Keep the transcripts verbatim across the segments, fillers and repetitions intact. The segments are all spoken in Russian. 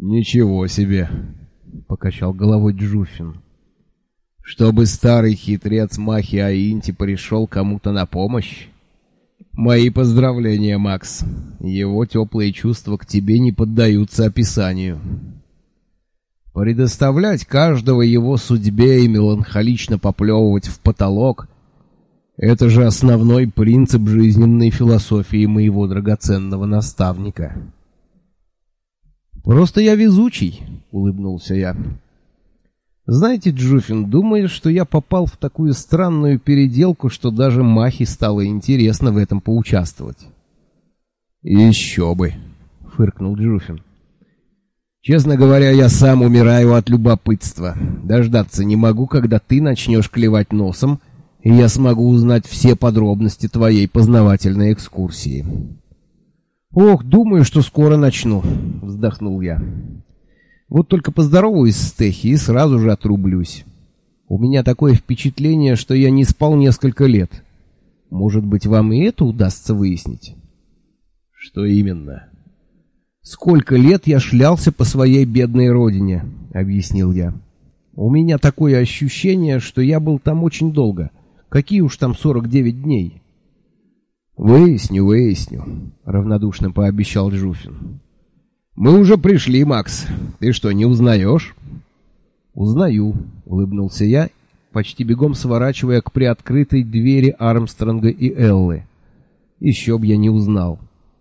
«Ничего себе!» — покачал головой Джуфин. «Чтобы старый хитрец Махи Аинти пришел кому-то на помощь? Мои поздравления, Макс. Его теплые чувства к тебе не поддаются описанию. Предоставлять каждого его судьбе и меланхолично поплевывать в потолок — это же основной принцип жизненной философии моего драгоценного наставника». «Просто я везучий», — улыбнулся я. «Знаете, Джуфин, думаю, что я попал в такую странную переделку, что даже Махе стало интересно в этом поучаствовать». «Еще бы», — фыркнул Джуфин. «Честно говоря, я сам умираю от любопытства. Дождаться не могу, когда ты начнешь клевать носом, и я смогу узнать все подробности твоей познавательной экскурсии». «Ох, думаю, что скоро начну», — вздохнул я. «Вот только поздороваюсь с Техи и сразу же отрублюсь. У меня такое впечатление, что я не спал несколько лет. Может быть, вам и это удастся выяснить?» «Что именно?» «Сколько лет я шлялся по своей бедной родине», — объяснил я. «У меня такое ощущение, что я был там очень долго. Какие уж там сорок девять дней». «Выясню, выясню», — равнодушно пообещал Джуфин. «Мы уже пришли, Макс. Ты что, не узнаешь?» «Узнаю», — улыбнулся я, почти бегом сворачивая к приоткрытой двери Армстронга и Эллы. «Еще б я не узнал».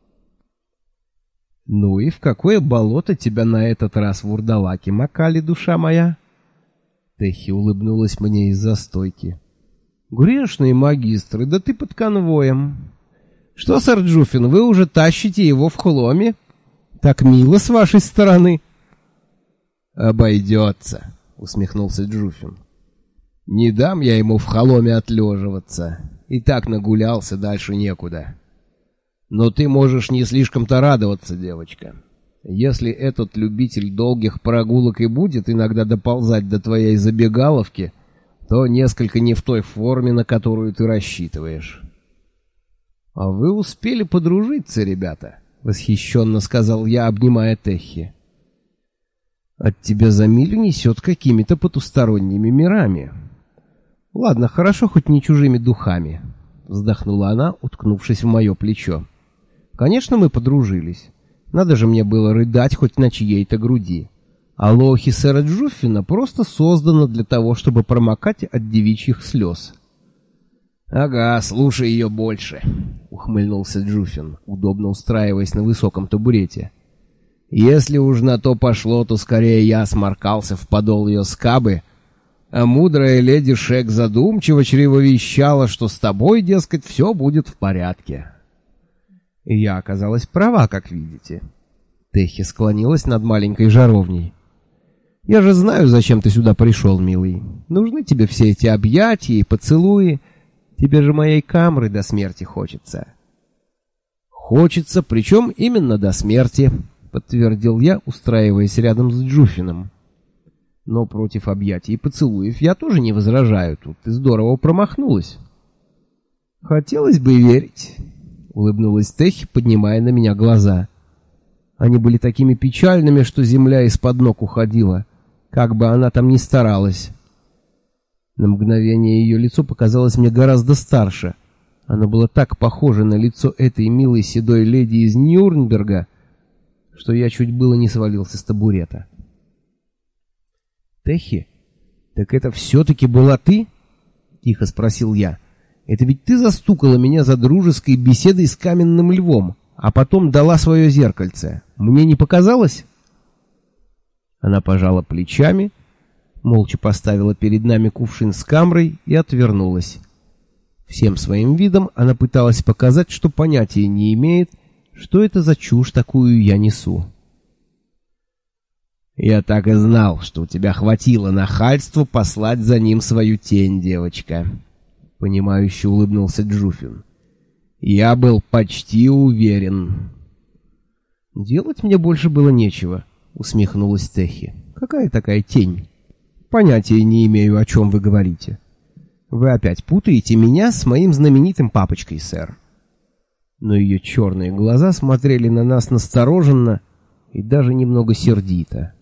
«Ну и в какое болото тебя на этот раз вурдалаки макали, душа моя?» Техи улыбнулась мне из-за стойки. «Грешные магистры, да ты под конвоем. Что, сэр Джуфин, вы уже тащите его в хломе? Так мило с вашей стороны». «Обойдется», — усмехнулся Джуфин. «Не дам я ему в холоме отлеживаться. И так нагулялся, дальше некуда. Но ты можешь не слишком-то радоваться, девочка. Если этот любитель долгих прогулок и будет иногда доползать до твоей забегаловки, то несколько не в той форме, на которую ты рассчитываешь». «А вы успели подружиться, ребята», — восхищенно сказал я, обнимая Техи. «От тебя за милю несет какими-то потусторонними мирами». «Ладно, хорошо, хоть не чужими духами», — вздохнула она, уткнувшись в мое плечо. «Конечно, мы подружились. Надо же мне было рыдать хоть на чьей-то груди. А лохи сэра Джуффина просто создана для того, чтобы промокать от девичьих слез». «Ага, слушай ее больше», — ухмыльнулся Джуфин, удобно устраиваясь на высоком табурете. «Если уж на то пошло, то скорее я сморкался в подол ее скабы, а мудрая леди Шек задумчиво чревовещала, что с тобой, дескать, все будет в порядке». И я оказалась права, как видите. Техи склонилась над маленькой жаровней. «Я же знаю, зачем ты сюда пришел, милый. Нужны тебе все эти объятия и поцелуи. Тебе же моей камры до смерти хочется». «Хочется, причем именно до смерти», — подтвердил я, устраиваясь рядом с Джуфином. «Но против объятий и поцелуев я тоже не возражаю. Тут ты здорово промахнулась». «Хотелось бы верить», — улыбнулась Техи, поднимая на меня глаза. Они были такими печальными, что земля из-под ног уходила, как бы она там ни старалась. На мгновение ее лицо показалось мне гораздо старше. Оно было так похоже на лицо этой милой седой леди из Нюрнберга, что я чуть было не свалился с табурета. «Техи, так это все-таки была ты?» — тихо спросил я. «Это ведь ты застукала меня за дружеской беседой с каменным львом, а потом дала свое зеркальце. Мне не показалось?» Она пожала плечами, молча поставила перед нами кувшин с камрой и отвернулась. Всем своим видом она пыталась показать, что понятия не имеет, что это за чушь такую я несу. «Я так и знал, что у тебя хватило нахальства послать за ним свою тень, девочка», — понимающе улыбнулся Джуфин. «Я был почти уверен». «Делать мне больше было нечего», — усмехнулась Техи. «Какая такая тень? Понятия не имею, о чем вы говорите. Вы опять путаете меня с моим знаменитым папочкой, сэр». Но ее черные глаза смотрели на нас настороженно, и даже немного сердито.